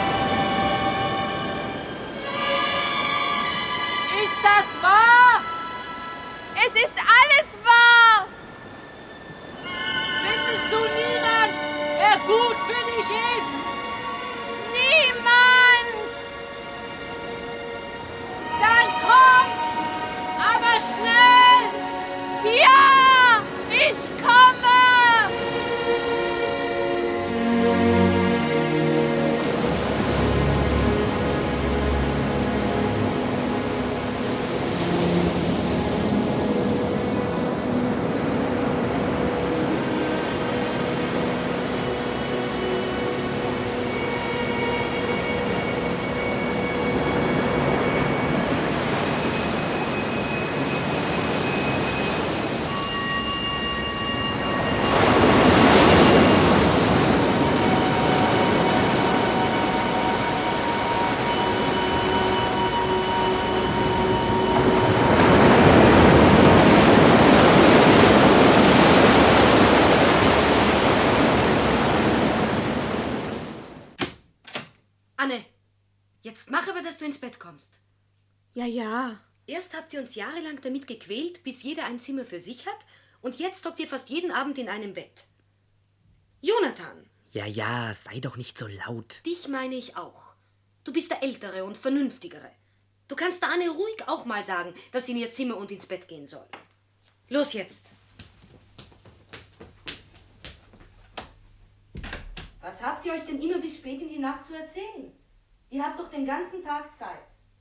Ist das wahr? Es ist alles wahr. Findest du niemand, der gut für dich ist? Niemand. Dann komm, aber schnell. Ja, ich komme. Anne, jetzt mach aber, dass du ins Bett kommst. Ja, ja. Erst habt ihr uns jahrelang damit gequält, bis jeder ein Zimmer für sich hat, und jetzt hockt ihr fast jeden Abend in einem Bett. Jonathan! Ja, ja, sei doch nicht so laut. Dich meine ich auch. Du bist der Ältere und Vernünftigere. Du kannst der Anne ruhig auch mal sagen, dass sie in ihr Zimmer und ins Bett gehen soll. Los jetzt! Was habt ihr euch denn immer bis spät in die Nacht zu erzählen? Ihr habt doch den ganzen Tag Zeit.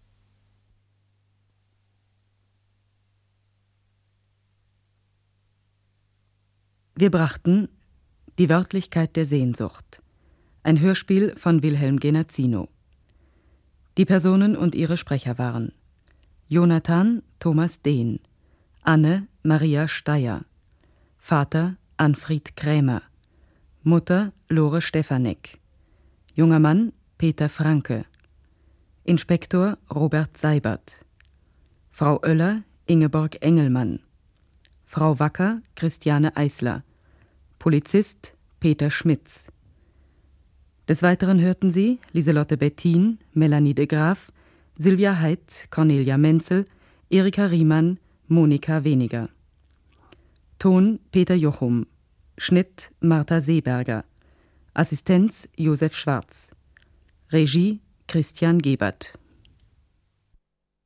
Wir brachten Die Wörtlichkeit der Sehnsucht, ein Hörspiel von Wilhelm Genazzino. Die Personen und ihre Sprecher waren Jonathan Thomas Dehn, Anne Maria Steyer, Vater Anfried Krämer, Mutter Lore Stefanek, junger Mann Peter Franke, Inspektor Robert Seibert, Frau Oeller Ingeborg Engelmann, Frau Wacker Christiane Eisler, Polizist Peter Schmitz. Des Weiteren hörten Sie Lieselotte Bettin, Melanie de Graaf, Silvia Haidt, Cornelia Menzel, Erika Riemann, Monika Weniger. Ton Peter Jochum, Schnitt Martha Seeberger, Assistenz Josef Schwarz, Regie Christian Gebert.